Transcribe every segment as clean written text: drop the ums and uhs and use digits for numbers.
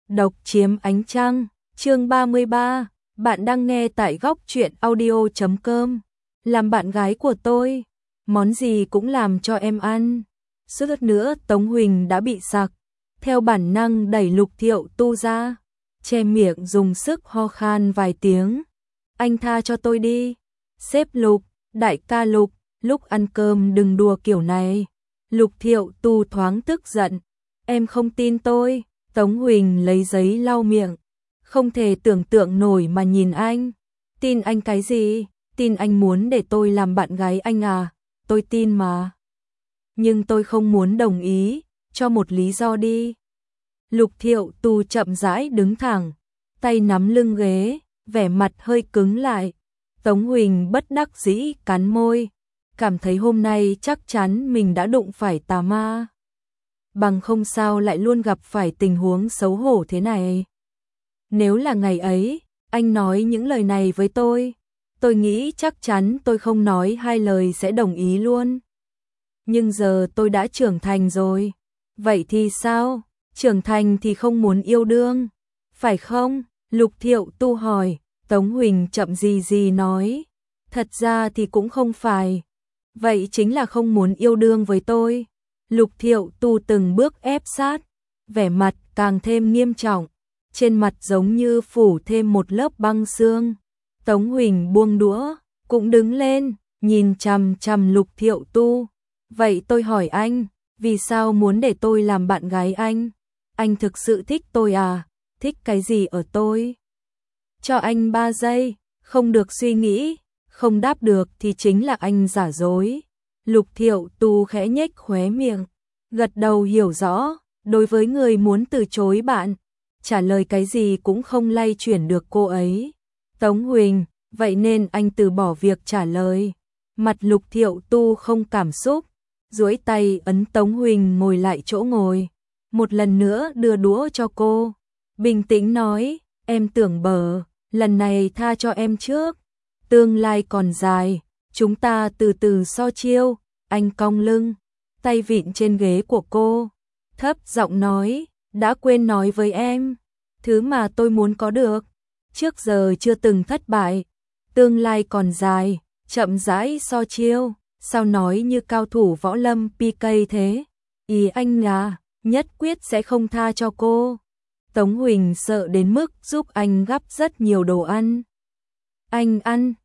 Độc chiếm ánh trăng, chương 33, bạn đang nghe tại góc truyện audio.com. Làm bạn gái của tôi, món gì cũng làm cho em ăn. Suýt nữa Tống Huỳnh đã bị sặc, theo bản năng đẩy Lục Thiệu Tu ra, che miệng dùng sức ho khan vài tiếng. Anh tha cho tôi đi. Sếp Lục, đại ca Lục, lúc ăn cơm đừng đùa kiểu này. Lục Thiệu Tu thoáng tức giận. Em không tin tôi. Tống Huỳnh lấy giấy lau miệng, không thể tưởng tượng nổi mà nhìn anh. Tin anh cái gì? Tin anh muốn để tôi làm bạn gái anh à? Tôi tin mà. Nhưng tôi không muốn đồng ý, cho một lý do đi. Lục Thiệu Tu chậm rãi đứng thẳng, tay nắm lưng ghế, vẻ mặt hơi cứng lại. Tống Huỳnh bất đắc dĩ cắn môi, cảm thấy hôm nay chắc chắn mình đã đụng phải tà ma. Bằng không sao lại luôn gặp phải tình huống xấu hổ thế này. Nếu là ngày ấy, anh nói những lời này với tôi nghĩ chắc chắn tôi không nói hai lời sẽ đồng ý luôn. Nhưng giờ tôi đã trưởng thành rồi. Vậy thì sao? Trưởng thành thì không muốn yêu đương, phải không? Lục Thiệu Tu hỏi. Tống Huỳnh chậm gì nói. Thật ra thì cũng không phải. Vậy chính là không muốn yêu đương với tôi. Lục Thiệu Tu từng bước ép sát, vẻ mặt càng thêm nghiêm trọng, trên mặt giống như phủ thêm một lớp băng xương. Tống Huỳnh buông đũa, cũng đứng lên, nhìn chằm chằm Lục Thiệu Tu. Vậy tôi hỏi anh, vì sao muốn để tôi làm bạn gái anh? Anh thực sự thích tôi à? Thích cái gì ở tôi? Cho anh 3 giây, không được suy nghĩ, không đáp được thì chính là anh giả dối. Lục Thiệu Tu khẽ nhếch khóe miệng, gật đầu hiểu rõ, đối với người muốn từ chối bạn, trả lời cái gì cũng không lay chuyển được cô ấy. Tống Huỳnh, vậy nên anh từ bỏ việc trả lời. Mặt Lục Thiệu Tu không cảm xúc, duỗi tay ấn Tống Huỳnh ngồi lại chỗ ngồi, một lần nữa đưa đũa cho cô. Bình tĩnh nói, em tưởng bờ, lần này tha cho em trước. Tương lai còn dài, chúng ta từ từ so chiêu. Anh cong lưng, tay vịn trên ghế của cô, thấp giọng nói, đã quên nói với em, thứ mà tôi muốn có được, trước giờ chưa từng thất bại. Tương lai còn dài, chậm rãi so chiêu, sao nói như cao thủ võ lâm PK thế? Ý anh là, nhất quyết sẽ không tha cho cô. Tống Huỳnh sợ đến mức giúp anh gắp rất nhiều đồ ăn. Anh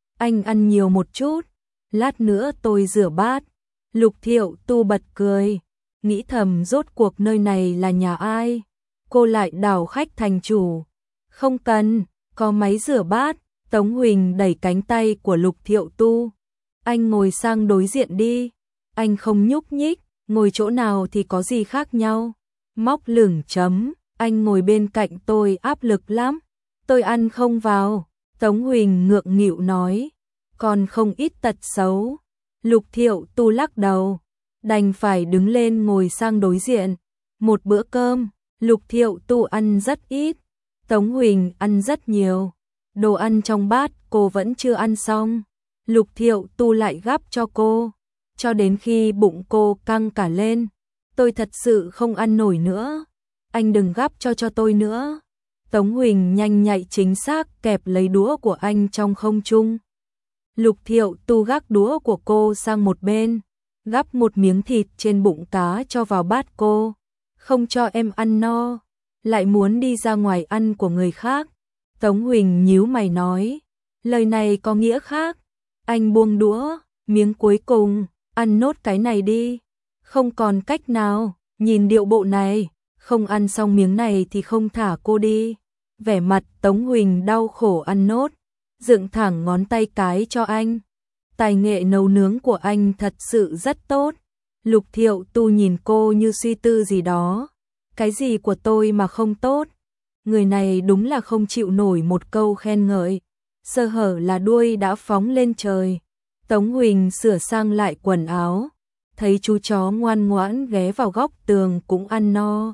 ăn nhiều một chút, lát nữa tôi rửa bát. Lục Thiệu Tu bật cười, nghĩ thầm rốt cuộc nơi này là nhà ai? Cô lại đảo khách thành chủ. Không cần, có máy rửa bát. Tống Huỳnh đẩy cánh tay của Lục Thiệu Tu. Anh ngồi sang đối diện đi. Anh không nhúc nhích, ngồi chỗ nào thì có gì khác nhau. Móc lửng chấm, anh ngồi bên cạnh tôi áp lực lắm. Tôi ăn không vào. Tống Huỳnh ngượng nghịu nói, còn không ít tật xấu. Lục Thiệu Tu lắc đầu, đành phải đứng lên ngồi sang đối diện. Một bữa cơm, Lục Thiệu Tu ăn rất ít, Tống Huỳnh ăn rất nhiều. Đồ ăn trong bát cô vẫn chưa ăn xong, Lục Thiệu Tu lại gắp cho cô, cho đến khi bụng cô căng cả lên. Tôi thật sự không ăn nổi nữa, anh đừng gắp cho tôi nữa. Tống Huỳnh nhanh nhạy chính xác kẹp lấy đũa của anh trong không trung. Lục Thiệu Tu gác đũa của cô sang một bên, gắp một miếng thịt trên bụng cá cho vào bát cô. Không cho em ăn no, lại muốn đi ra ngoài ăn của người khác. Tống Huỳnh nhíu mày nói, lời này có nghĩa khác. Anh buông đũa, miếng cuối cùng, ăn nốt cái này đi. Không còn cách nào, nhìn điệu bộ này, không ăn xong miếng này thì không thả cô đi. Vẻ mặt Tống Huỳnh đau khổ ăn nốt, dựng thẳng ngón tay cái cho anh. Tài nghệ nấu nướng của anh thật sự rất tốt. Lục Thiệu Tu nhìn cô như suy tư gì đó. Cái gì của tôi mà không tốt? Người này đúng là không chịu nổi một câu khen ngợi. Sơ hở là đuôi đã phóng lên trời. Tống Huỳnh sửa sang lại quần áo, thấy chú chó ngoan ngoãn ghé vào góc tường cũng ăn no.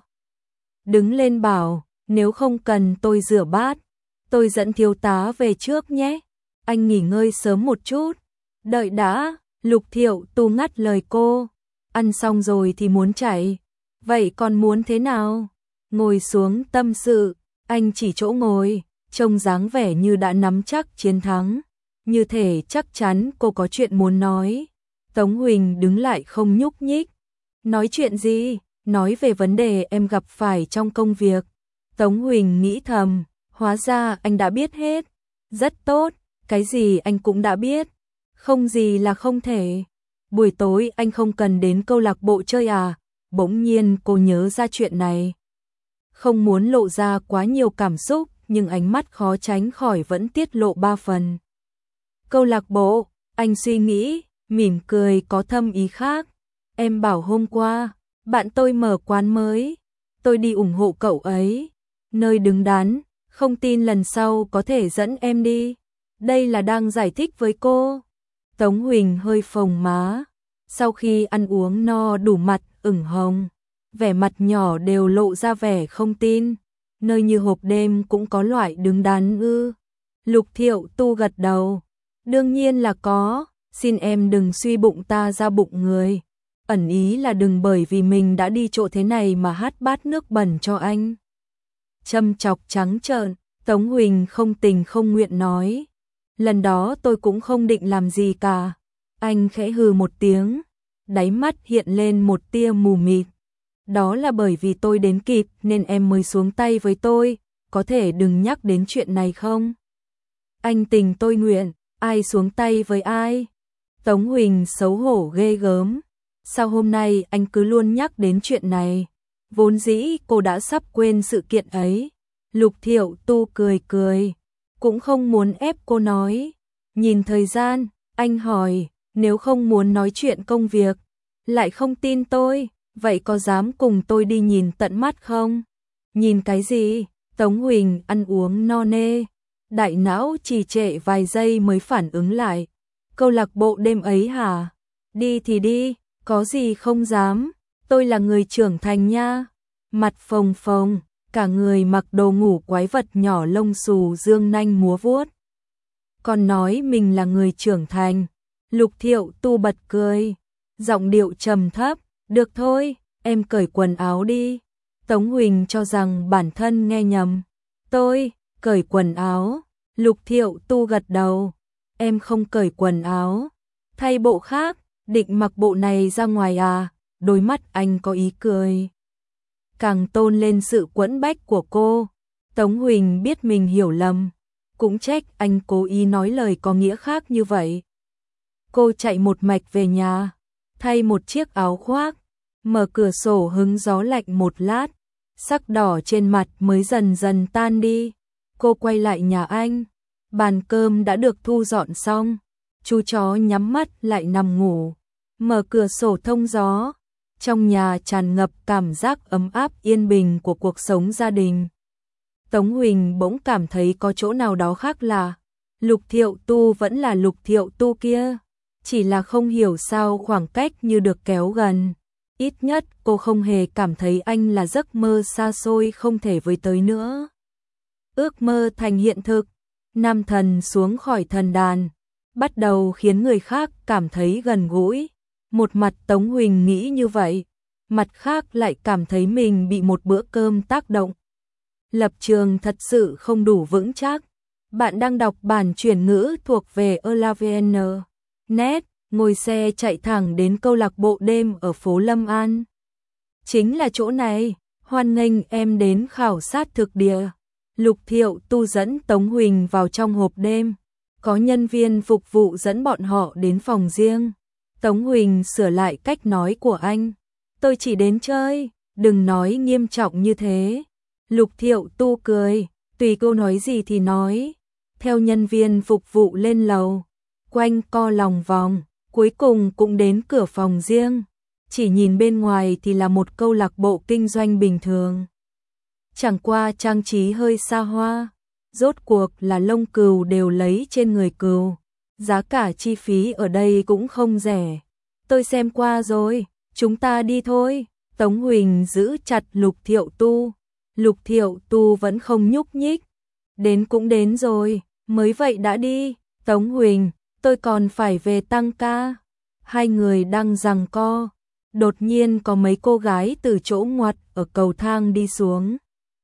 Đứng lên bảo, nếu không cần tôi rửa bát, tôi dẫn thiếu tá về trước nhé. Anh nghỉ ngơi sớm một chút. Đợi đã, Lục Thiệu Tu ngắt lời cô. Ăn xong rồi thì muốn chạy. Vậy còn muốn thế nào? Ngồi xuống tâm sự, Anh chỉ chỗ ngồi, trông dáng vẻ như đã nắm chắc chiến thắng, như thể chắc chắn cô có chuyện muốn nói. Tống Huỳnh đứng lại không nhúc nhích. Nói chuyện gì? Nói về vấn đề em gặp phải trong công việc. Tống Huỳnh nghĩ thầm, hóa ra anh đã biết hết. Rất tốt, cái gì anh cũng đã biết. Không gì là không thể. Buổi tối anh không cần đến câu lạc bộ chơi à? Bỗng nhiên cô nhớ ra chuyện này. Không muốn lộ ra quá nhiều cảm xúc, nhưng ánh mắt khó tránh khỏi vẫn tiết lộ 3 phần. Câu lạc bộ, anh suy nghĩ, mỉm cười có thâm ý khác. Em bảo hôm qua, bạn tôi mở quán mới, tôi đi ủng hộ cậu ấy. Nơi đứng đắn, không tin lần sau có thể dẫn em đi. Đây là đang giải thích với cô. Tống Huỳnh hơi phồng má. Sau khi ăn uống no đủ mặt ửng hồng, vẻ mặt nhỏ đều lộ ra vẻ không tin. Nơi như hộp đêm cũng có loại đứng đắn ư? Lục Thiệu Tu gật đầu. Đương nhiên là có, xin em đừng suy bụng ta ra bụng người. Ẩn ý là đừng bởi vì mình đã đi chỗ thế này mà hát bát nước bẩn cho anh. Châm chọc trắng trợn, Tống Huỳnh không tình không nguyện nói. Lần đó tôi cũng không định làm gì cả. Anh khẽ hừ một tiếng, đáy mắt hiện lên một tia mù mịt. Đó là bởi vì tôi đến kịp nên em mới xuống tay với tôi, có thể đừng nhắc đến chuyện này không? Anh tình tôi nguyện, ai xuống tay với ai? Tống Huỳnh xấu hổ ghê gớm. Sao hôm nay anh cứ luôn nhắc đến chuyện này? Vốn dĩ cô đã sắp quên sự kiện ấy. Lục Thiệu Tu cười cười, cũng không muốn ép cô nói. Nhìn thời gian, anh hỏi, nếu không muốn nói chuyện công việc, lại không tin tôi, vậy có dám cùng tôi đi nhìn tận mắt không? Nhìn cái gì? Tống Huỳnh ăn uống no nê, đại não trì trệ vài giây mới phản ứng lại. Câu lạc bộ đêm ấy hả? Đi thì đi, có gì không dám, tôi là người trưởng thành nha. Mặt phồng phồng, cả người mặc đồ ngủ quái vật nhỏ lông xù dương nanh múa vuốt. Còn nói mình là người trưởng thành. Lục Thiệu Tu bật cười, giọng điệu trầm thấp, được thôi, em cởi quần áo đi. Tống Huỳnh cho rằng bản thân nghe nhầm. Tôi, cởi quần áo. Lục Thiệu Tu gật đầu, em không cởi quần áo. Thay bộ khác, định mặc bộ này ra ngoài à? Đôi mắt anh có ý cười, càng tôn lên sự quẫn bách của cô. Tống Huỳnh biết mình hiểu lầm, cũng trách anh cố ý nói lời có nghĩa khác như vậy. Cô chạy một mạch về nhà, thay một chiếc áo khoác, mở cửa sổ hứng gió lạnh một lát, sắc đỏ trên mặt mới dần dần tan đi. Cô quay lại nhà anh, bàn cơm đã được thu dọn xong, chú chó nhắm mắt lại nằm ngủ, mở cửa sổ thông gió. Trong nhà tràn ngập cảm giác ấm áp yên bình của cuộc sống gia đình. Tống Huỳnh bỗng cảm thấy có chỗ nào đó khác lạ. Lục Thiệu Tu vẫn là Lục Thiệu Tu kia, chỉ là không hiểu sao khoảng cách như được kéo gần. Ít nhất cô không hề cảm thấy anh là giấc mơ xa xôi không thể với tới nữa. Ước mơ thành hiện thực, nam thần xuống khỏi thần đàn, bắt đầu khiến người khác cảm thấy gần gũi. Một mặt Tống Huỳnh nghĩ như vậy, mặt khác lại cảm thấy mình bị một bữa cơm tác động. Lập trường thật sự không đủ vững chắc. Bạn đang đọc bản chuyển ngữ thuộc về elavn.net, ngồi xe chạy thẳng đến câu lạc bộ đêm ở phố Lâm An. Chính là chỗ này, hoan nghênh em đến khảo sát thực địa. Lục Thiệu Tu dẫn Tống Huỳnh vào trong hộp đêm, có nhân viên phục vụ dẫn bọn họ đến phòng riêng. Tống Huỳnh sửa lại cách nói của anh. Tôi chỉ đến chơi, đừng nói nghiêm trọng như thế. Lục Thiệu Tu cười, tùy cô nói gì thì nói. Theo nhân viên phục vụ lên lầu, quanh co lòng vòng, cuối cùng cũng đến cửa phòng riêng. Chỉ nhìn bên ngoài thì là một câu lạc bộ kinh doanh bình thường. Chẳng qua trang trí hơi xa hoa, rốt cuộc là lông cừu đều lấy trên người cừu. Giá cả chi phí ở đây cũng không rẻ. Tôi xem qua rồi, chúng ta đi thôi. Tống Huỳnh giữ chặt Lục Thiệu Tu. Lục Thiệu Tu vẫn không nhúc nhích. Đến cũng đến rồi, mới vậy đã đi. Tống Huỳnh, tôi còn phải về tăng ca. Hai người đang giằng co. Đột nhiên có mấy cô gái từ chỗ ngoặt ở cầu thang đi xuống.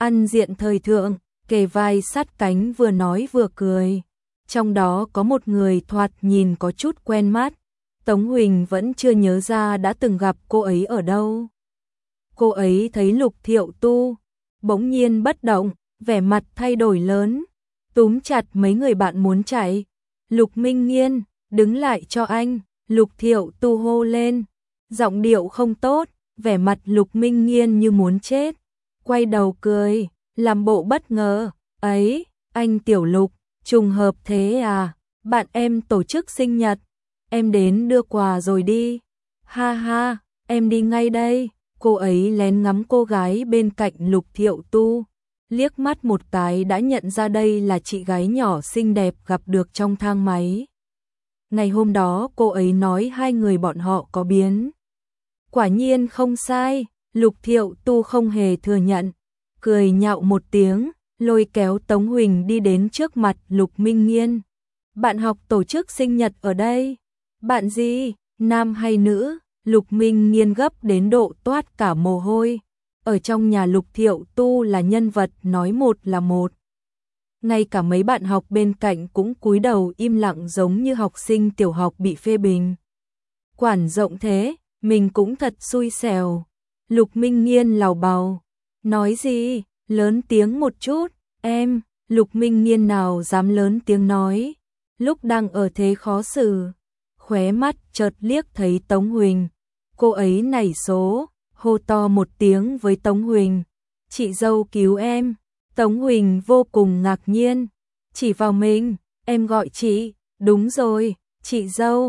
ăn diện thời thượng, kề vai sát cánh vừa nói vừa cười. Trong đó có một người thoạt nhìn có chút quen mắt. Tống Huỳnh vẫn chưa nhớ ra đã từng gặp cô ấy ở đâu. Cô ấy thấy Lục Thiệu Tu, bỗng nhiên bất động, vẻ mặt thay đổi lớn, túm chặt mấy người bạn muốn chạy. Lục Minh Nghiên, đứng lại cho anh, Lục Thiệu Tu hô lên, giọng điệu không tốt, vẻ mặt Lục Minh Nghiên như muốn chết, quay đầu cười, làm bộ bất ngờ, ấy, anh Tiểu Lục, trùng hợp thế à, bạn em tổ chức sinh nhật, em đến đưa quà rồi đi, ha ha, em đi ngay đây. Cô ấy lén ngắm cô gái bên cạnh Lục Thiệu Tu, liếc mắt một cái đã nhận ra đây là chị gái nhỏ xinh đẹp gặp được trong thang máy. Ngày hôm đó cô ấy nói hai người bọn họ có biến. Quả nhiên không sai, Lục Thiệu Tu không hề thừa nhận, cười nhạo một tiếng, lôi kéo Tống Huỳnh đi đến trước mặt Lục Minh Nghiên. Bạn học tổ chức sinh nhật ở đây. Bạn gì, nam hay nữ? Lục Minh Nghiên gấp đến độ toát cả mồ hôi. Ở trong nhà Lục Thiệu Tu là nhân vật nói một là một. Ngay cả mấy bạn học bên cạnh cũng cúi đầu im lặng giống như học sinh tiểu học bị phê bình. Quản rộng thế, mình cũng thật xui xẻo. Lục Minh Nghiên lào bào. Nói gì, lớn tiếng một chút, em. Lục Minh Nghiên nào dám lớn tiếng nói. Lúc đang ở thế khó xử, khóe mắt chợt liếc thấy Tống Huỳnh. Cô ấy nảy số, hô to một tiếng với Tống Huỳnh. Chị dâu cứu em. Tống Huỳnh vô cùng ngạc nhiên. Chỉ vào mình, em gọi chị. Đúng rồi, chị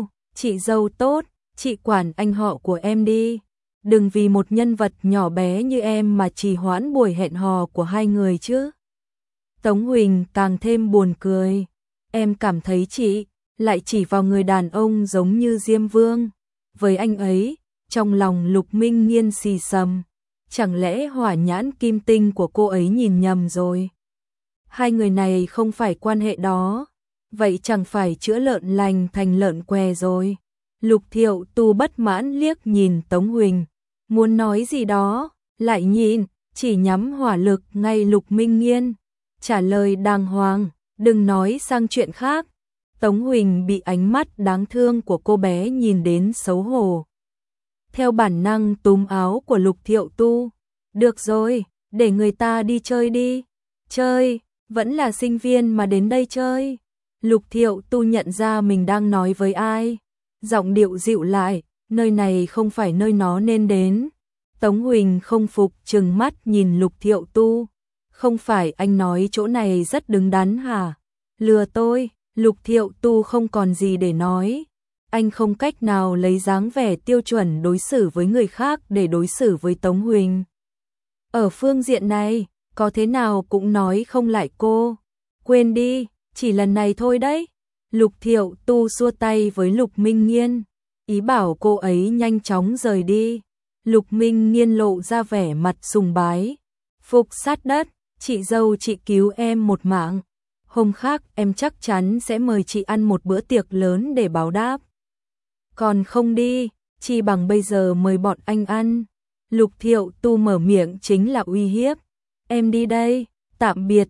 dâu tốt, chị quản anh họ của em đi. Đừng vì một nhân vật nhỏ bé như em mà trì hoãn buổi hẹn hò của hai người chứ. Tống Huỳnh càng thêm buồn cười. Em cảm thấy chị lại chỉ vào người đàn ông giống như Diêm Vương. Với anh ấy, trong lòng Lục Minh Nghiên xì xầm. Chẳng lẽ hỏa nhãn kim tinh của cô ấy nhìn nhầm rồi? Hai người này không phải quan hệ đó. Vậy chẳng phải chữa lợn lành thành lợn què rồi. Lục Thiệu Tu bất mãn liếc nhìn Tống Huỳnh. Muốn nói gì đó, lại nhìn, chỉ nhắm hỏa lực ngay Lục Minh Nghiên. Trả lời đàng hoàng, đừng nói sang chuyện khác. Tống Huỳnh bị ánh mắt đáng thương của cô bé nhìn đến xấu hổ. Theo bản năng túm áo của Lục Thiệu Tu. Được rồi, để người ta đi chơi đi. Chơi, vẫn là sinh viên mà đến đây chơi. Lục Thiệu Tu nhận ra mình đang nói với ai. Giọng điệu dịu lại, nơi này không phải nơi nó nên đến. Tống Huỳnh không phục trừng mắt nhìn Lục Thiệu Tu. Không phải anh nói chỗ này rất đứng đắn hả? Lừa tôi, Lục Thiệu Tu không còn gì để nói. Anh không cách nào lấy dáng vẻ tiêu chuẩn đối xử với người khác để đối xử với Tống Huỳnh. Ở phương diện này, có thế nào cũng nói không lại cô. Quên đi, chỉ lần này thôi đấy. Lục Thiệu Tu xua tay với Lục Minh Nghiên, ý bảo cô ấy nhanh chóng rời đi. Lục Minh Nghiên lộ ra vẻ mặt sùng bái. Phục sát đất, chị dâu chị cứu em một mạng. Hôm khác em chắc chắn sẽ mời chị ăn một bữa tiệc lớn để báo đáp. Còn không đi, chi bằng bây giờ mời bọn anh ăn. Lục Thiệu Tu mở miệng chính là uy hiếp. Em đi đây, tạm biệt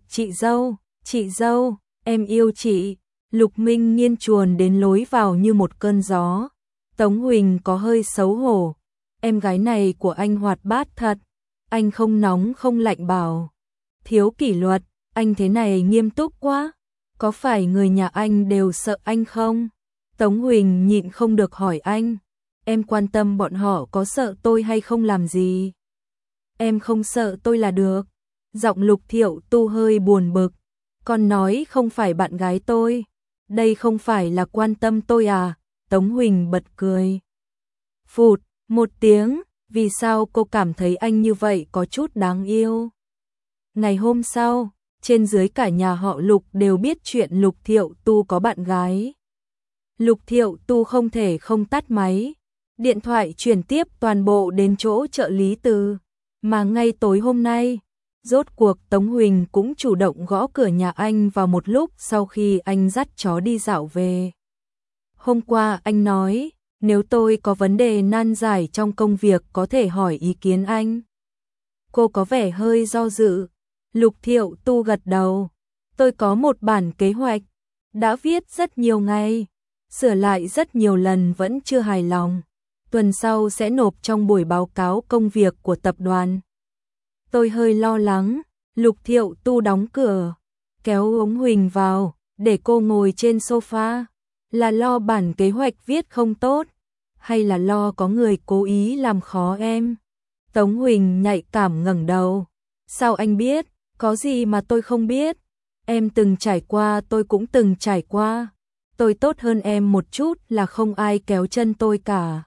chị dâu, em yêu chị. Lục Minh Nghiên chuồn đến lối vào như một cơn gió. Tống Huỳnh có hơi xấu hổ. Em gái này của anh hoạt bát thật. Anh không nóng không lạnh bảo. Thiếu kỷ luật, anh thế này nghiêm túc quá. Có phải người nhà anh đều sợ anh không? Tống Huỳnh nhịn không được hỏi anh. Em quan tâm bọn họ có sợ tôi hay không làm gì? Em không sợ tôi là được. Giọng Lục Thiệu Tu hơi buồn bực. Con nói không phải bạn gái tôi. Đây không phải là quan tâm tôi à? Tống Huỳnh bật cười. Phụt, một tiếng, vì sao cô cảm thấy anh như vậy có chút đáng yêu? Ngày hôm sau, trên dưới cả nhà họ Lục đều biết chuyện Lục Thiệu Tu có bạn gái. Lục Thiệu Tu không thể không tắt máy. Điện thoại chuyển tiếp toàn bộ đến chỗ trợ lý Từ. Mà ngay tối hôm nay, rốt cuộc Tống Huỳnh cũng chủ động gõ cửa nhà anh vào một lúc sau khi anh dắt chó đi dạo về. Hôm qua anh nói, nếu tôi có vấn đề nan giải trong công việc có thể hỏi ý kiến anh. Cô có vẻ hơi do dự. Lục Thiệu Tu gật đầu. Tôi có một bản kế hoạch, đã viết rất nhiều ngày, sửa lại rất nhiều lần vẫn chưa hài lòng. Tuần sau sẽ nộp trong buổi báo cáo công việc của tập đoàn. Tôi hơi lo lắng. Lục Thiệu Tu đóng cửa, kéo Tống Huỳnh vào, để cô ngồi trên sofa. Là lo bản kế hoạch viết không tốt, hay là lo có người cố ý làm khó em? Tống Huỳnh nhạy cảm ngẩng đầu. Sao anh biết? Có gì mà tôi không biết? Em từng trải qua, tôi cũng từng trải qua. Tôi tốt hơn em một chút là không ai kéo chân tôi cả.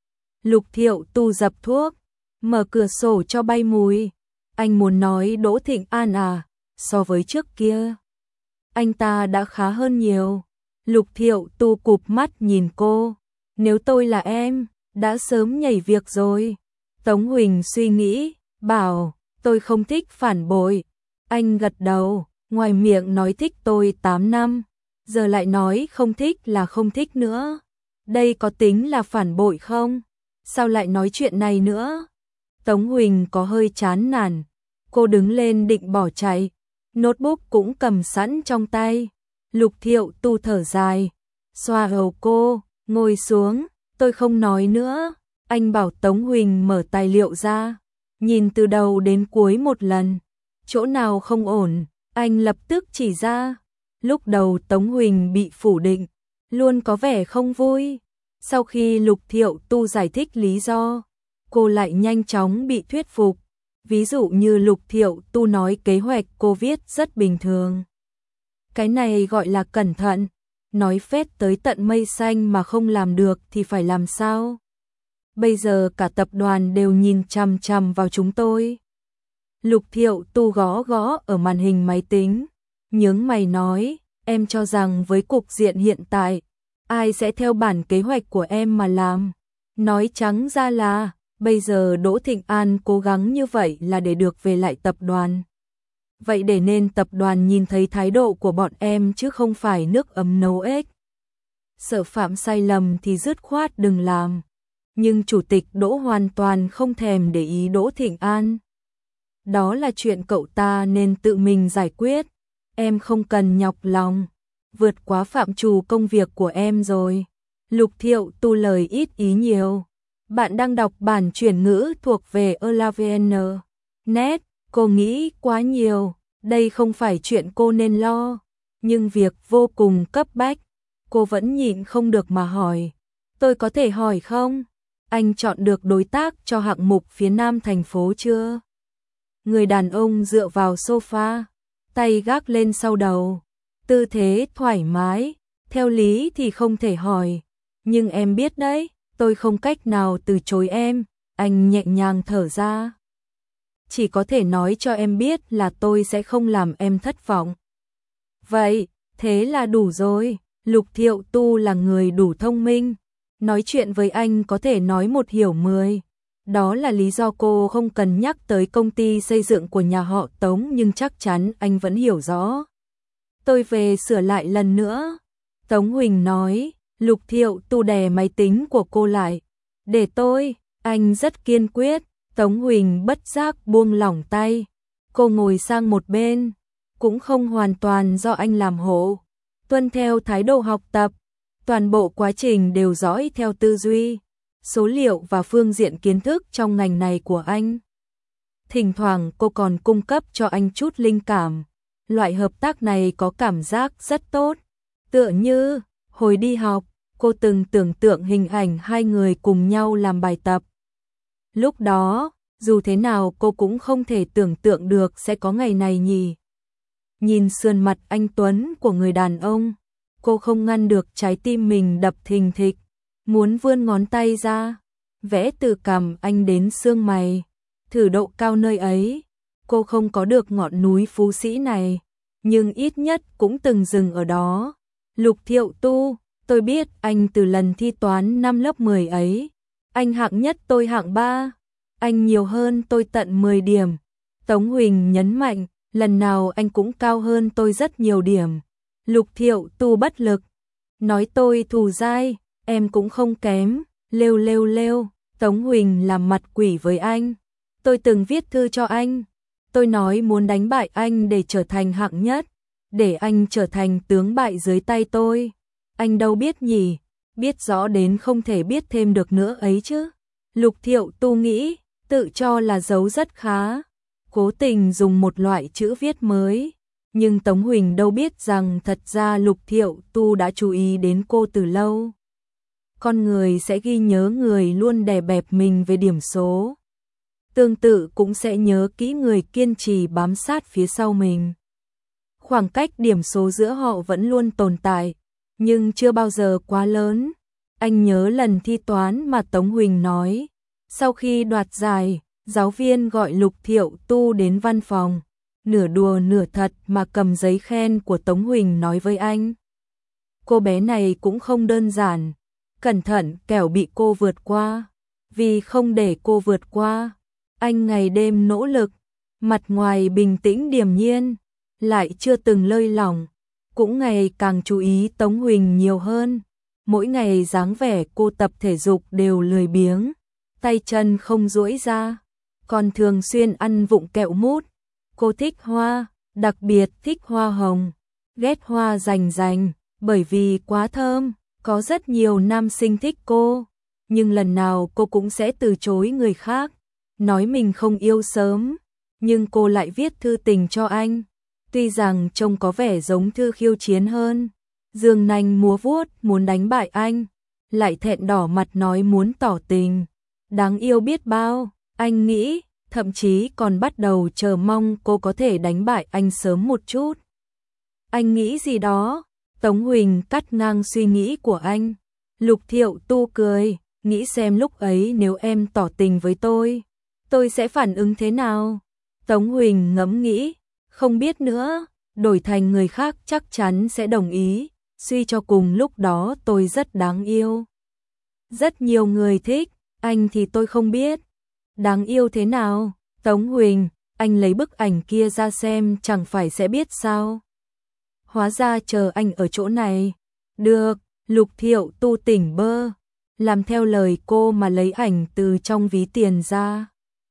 Lục Thiệu Tu dập thuốc, mở cửa sổ cho bay mùi. Anh muốn nói Đỗ Thịnh An à, so với trước kia, anh ta đã khá hơn nhiều. Lục Thiệu Tu cụp mắt nhìn cô. Nếu tôi là em, đã sớm nhảy việc rồi. Tống Huỳnh suy nghĩ, bảo, tôi không thích phản bội. Anh gật đầu, ngoài miệng nói thích tôi 8 năm, giờ lại nói không thích là không thích nữa. Đây có tính là phản bội không? Sao lại nói chuyện này nữa? Tống Huỳnh có hơi chán nản. Cô đứng lên định bỏ chạy, notebook cũng cầm sẵn trong tay. Lục Thiệu Tu thở dài, xoa đầu cô, ngồi xuống. Tôi không nói nữa. Anh bảo Tống Huỳnh mở tài liệu ra, nhìn từ đầu đến cuối một lần. Chỗ nào không ổn, anh lập tức chỉ ra. Lúc đầu Tống Huỳnh bị phủ định, luôn có vẻ không vui. Sau khi Lục Thiệu Tu giải thích lý do, cô lại nhanh chóng bị thuyết phục. Ví dụ như Lục Thiệu Tu nói kế hoạch cô viết rất bình thường. Cái này gọi là cẩn thận, nói phét tới tận mây xanh mà không làm được thì phải làm sao? Bây giờ cả tập đoàn đều nhìn chằm chằm vào chúng tôi. Lục Thiệu Tu gõ gõ ở màn hình máy tính, nhướng mày nói, em cho rằng với cục diện hiện tại, ai sẽ theo bản kế hoạch của em mà làm? Nói trắng ra là, bây giờ Đỗ Thịnh An cố gắng như vậy là để được về lại tập đoàn. Vậy để nên tập đoàn nhìn thấy thái độ của bọn em chứ không phải nước ấm nấu ếch. Sợ phạm sai lầm thì dứt khoát đừng làm. Nhưng chủ tịch Đỗ hoàn toàn không thèm để ý Đỗ Thịnh An. Đó là chuyện cậu ta nên tự mình giải quyết. Em không cần nhọc lòng. Vượt quá phạm trù công việc của em rồi. Lục Thiệu Tu lời ít ý nhiều. Bạn đang đọc bản chuyển ngữ thuộc về ELAVN. Net, cô nghĩ quá nhiều. Đây không phải chuyện cô nên lo. Nhưng việc vô cùng cấp bách. Cô vẫn nhịn không được mà hỏi. Tôi có thể hỏi không? Anh chọn được đối tác cho hạng mục phía nam thành phố chưa? Người đàn ông dựa vào sofa, tay gác lên sau đầu, tư thế thoải mái. Theo lý thì không thể hỏi, nhưng em biết đấy, tôi không cách nào từ chối em. Anh nhẹ nhàng thở ra. Chỉ có thể nói cho em biết là tôi sẽ không làm em thất vọng. Vậy, thế là đủ rồi. Lục Thiệu Tu là người đủ thông minh. Nói chuyện với anh có thể nói một hiểu 10. Đó là lý do cô không cần nhắc tới công ty xây dựng của nhà họ Tống, nhưng chắc chắn anh vẫn hiểu rõ. Tôi về sửa lại lần nữa. Tống Huỳnh nói. Lục Thiệu Tu đè máy tính của cô lại. Để tôi. Anh rất kiên quyết. Tống Huỳnh bất giác buông lỏng tay. Cô ngồi sang một bên. Cũng không hoàn toàn do anh làm hộ. Tuân theo thái độ học tập. Toàn bộ quá trình đều dõi theo tư duy, số liệu và phương diện kiến thức trong ngành này của anh. Thỉnh thoảng cô còn cung cấp cho anh chút linh cảm. Loại hợp tác này có cảm giác rất tốt. Tựa như, hồi đi học, cô từng tưởng tượng hình ảnh hai người cùng nhau làm bài tập. Lúc đó, dù thế nào cô cũng không thể tưởng tượng được sẽ có ngày này nhỉ. Nhìn sườn mặt anh tuấn của người đàn ông, cô không ngăn được trái tim mình đập thình thịch, muốn vươn ngón tay ra, vẽ từ cằm anh đến xương mày, thử độ cao nơi ấy. Cô không có được ngọn núi Phú Sĩ này, nhưng ít nhất cũng từng dừng ở đó. Lục Thiệu Tu, tôi biết anh từ lần thi toán năm lớp 10 ấy, anh hạng nhất tôi hạng 3, anh nhiều hơn tôi tận 10 điểm. Tống Huỳnh nhấn mạnh, lần nào anh cũng cao hơn tôi rất nhiều điểm. Lục Thiệu Tu bất lực, nói tôi thù dai, em cũng không kém, lêu lêu lêu. Tống Huỳnh làm mặt quỷ với anh, tôi từng viết thư cho anh, Tôi nói muốn đánh bại anh để trở thành hạng nhất, để anh trở thành tướng bại dưới tay tôi. Anh đâu biết nhỉ, biết rõ đến không thể biết thêm được nữa ấy chứ. Lục Thiệu Tu nghĩ, tự cho là giấu rất khá, cố tình dùng một loại chữ viết mới. Nhưng Tống Huỳnh đâu biết rằng thật ra Lục Thiệu Tu đã chú ý đến cô từ lâu. Con người sẽ ghi nhớ người luôn đè bẹp mình về điểm số. Tương tự cũng sẽ nhớ kỹ người kiên trì bám sát phía sau mình. Khoảng cách điểm số giữa họ vẫn luôn tồn tại, nhưng chưa bao giờ quá lớn. Anh nhớ lần thi toán mà Tống Huỳnh nói, sau khi đoạt giải, giáo viên gọi Lục Thiệu Tu đến văn phòng, nửa đùa nửa thật mà cầm giấy khen của Tống Huỳnh nói với anh. Cô bé này cũng không đơn giản, cẩn thận kẻo bị cô vượt qua. Vì không để cô vượt qua, anh ngày đêm nỗ lực, mặt ngoài bình tĩnh điềm nhiên, lại chưa từng lơi lỏng, cũng ngày càng chú ý Tống Huỳnh nhiều hơn. Mỗi ngày dáng vẻ cô tập thể dục đều lười biếng, tay chân không duỗi ra, còn thường xuyên ăn vụng kẹo mút. Cô thích hoa, đặc biệt thích hoa hồng, ghét hoa rành rành, bởi vì quá thơm, có rất nhiều nam sinh thích cô, nhưng lần nào cô cũng sẽ từ chối người khác, nói mình không yêu sớm, nhưng cô lại viết thư tình cho anh. Tuy rằng trông có vẻ giống thư khiêu chiến hơn, giương nanh múa vuốt muốn đánh bại anh, lại thẹn đỏ mặt nói muốn tỏ tình. Đáng yêu biết bao, anh nghĩ, thậm chí còn bắt đầu chờ mong cô có thể đánh bại anh sớm một chút. Anh nghĩ gì đó? Tống Huỳnh cắt ngang suy nghĩ của anh. Lục Thiệu Tu cười, nghĩ xem lúc ấy nếu em tỏ tình với tôi sẽ phản ứng thế nào? Tống Huỳnh ngẫm nghĩ, không biết nữa, đổi thành người khác chắc chắn sẽ đồng ý, suy cho cùng lúc đó tôi rất đáng yêu. Rất nhiều người thích, anh thì tôi không biết. Đáng yêu thế nào? Tống Huỳnh, anh lấy bức ảnh kia ra xem chẳng phải sẽ biết sao? Hóa ra chờ anh ở chỗ này. Được, Lục Thiệu Tu tỉnh bơ, làm theo lời cô mà lấy ảnh từ trong ví tiền ra.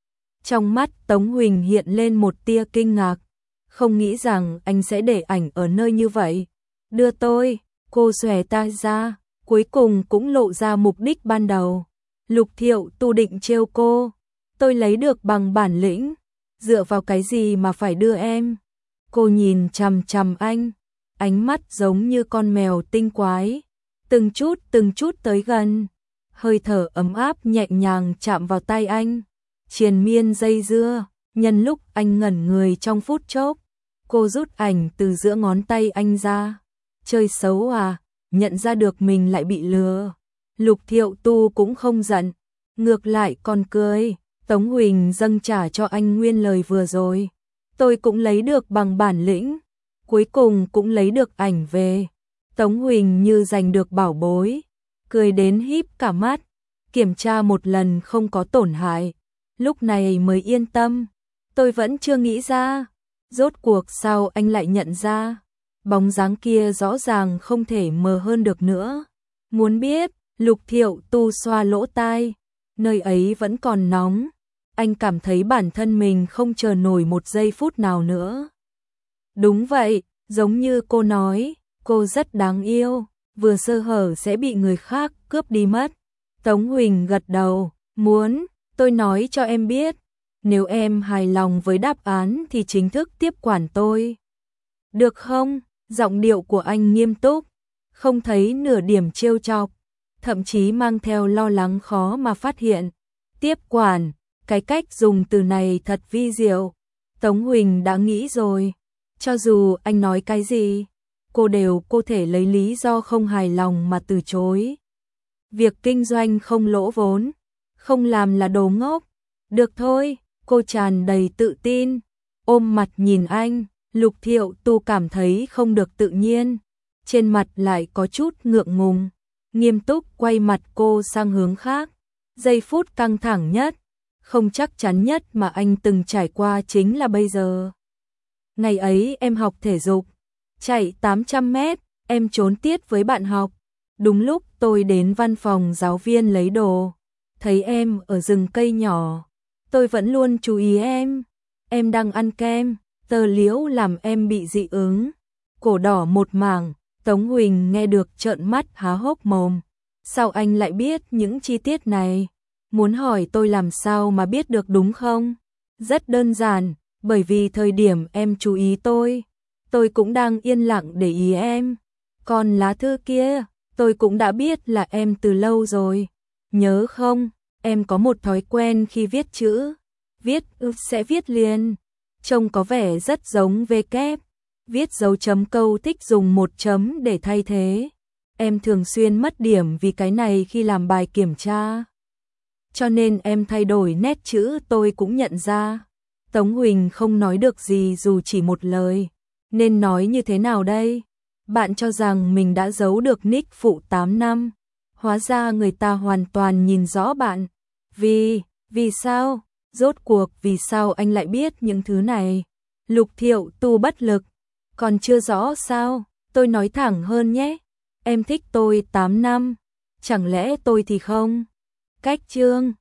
Trong mắt Tống Huỳnh hiện lên một tia kinh ngạc, không nghĩ rằng anh sẽ để ảnh ở nơi như vậy. Đưa tôi, cô xòe tay ra, cuối cùng cũng lộ ra mục đích ban đầu. Lục Thiệu Tu định trêu cô, tôi lấy được bằng bản lĩnh, dựa vào cái gì mà phải đưa em? Cô nhìn chằm chằm anh, ánh mắt giống như con mèo tinh quái, từng chút tới gần, hơi thở ấm áp nhẹ nhàng chạm vào tay anh, triền miên dây dưa, nhân lúc anh ngẩn người trong phút chốc, cô rút ảnh từ giữa ngón tay anh ra. Chơi xấu à, nhận ra được mình lại bị lừa. Lục Thiệu Tu cũng không giận, ngược lại còn cười. Tống Huỳnh dâng trả cho anh nguyên lời vừa rồi. Tôi cũng lấy được bằng bản lĩnh, cuối cùng cũng lấy được ảnh về. Tống Huỳnh như giành được bảo bối, cười đến híp cả mắt, kiểm tra một lần không có tổn hại, lúc này mới yên tâm. Tôi vẫn chưa nghĩ ra, rốt cuộc sao anh lại nhận ra, bóng dáng kia rõ ràng không thể mờ hơn được nữa. Muốn biết, Lục Thiệu Tu xoa lỗ tai, nơi ấy vẫn còn nóng, anh cảm thấy bản thân mình không chờ nổi một giây phút nào nữa. Đúng vậy, giống như cô nói, cô rất đáng yêu, vừa sơ hở sẽ bị người khác cướp đi mất. Tống Huỳnh gật đầu, muốn, tôi nói cho em biết, nếu em hài lòng với đáp án thì chính thức tiếp quản tôi. Được không? Giọng điệu của anh nghiêm túc, không thấy nửa điểm trêu chọc, thậm chí mang theo lo lắng khó mà phát hiện. Tiếp quản, cái cách dùng từ này thật vi diệu. Tống Huỳnh đã nghĩ rồi, cho dù anh nói cái gì, cô đều có thể lấy lý do không hài lòng mà từ chối. Việc kinh doanh không lỗ vốn, không làm là đồ ngốc. Được thôi, cô tràn đầy tự tin, ôm mặt nhìn anh. Lục Thiệu Tu cảm thấy không được tự nhiên, trên mặt lại có chút ngượng ngùng, nghiêm túc quay mặt cô sang hướng khác. Giây phút căng thẳng nhất, không chắc chắn nhất mà anh từng trải qua chính là bây giờ. Ngày ấy em học thể dục, chạy 800 mét, em trốn tiết với bạn học. Đúng lúc tôi đến văn phòng giáo viên lấy đồ, thấy em ở rừng cây nhỏ, tôi vẫn luôn chú ý em. em đang ăn kem, tơ liễu làm em bị dị ứng. Cổ đỏ một mảng, Tống Huỳnh nghe được trợn mắt há hốc mồm. Sao anh lại biết những chi tiết này? Muốn hỏi tôi làm sao mà biết được đúng không? Rất đơn giản, bởi vì thời điểm em chú ý tôi cũng đang yên lặng để ý em. Còn lá thư kia, tôi cũng đã biết là em từ lâu rồi. Nhớ không, em có một thói quen khi viết chữ. Viết sẽ viết liền. Trông có vẻ rất giống V kép. Viết dấu chấm câu thích dùng một chấm để thay thế. Em thường xuyên mất điểm vì cái này khi làm bài kiểm tra. Cho nên em thay đổi nét chữ tôi cũng nhận ra. Tống Huỳnh không nói được gì dù chỉ một lời. Nên nói như thế nào đây? Bạn cho rằng mình đã giấu được nick phụ 8 năm. Hóa ra người ta hoàn toàn nhìn rõ bạn. Vì sao? Rốt cuộc vì sao anh lại biết những thứ này? Lục Thiệu Tu bất lực. Còn chưa rõ sao? Tôi nói thẳng hơn nhé. Em thích tôi 8 năm. Chẳng lẽ tôi thì không? Cách chương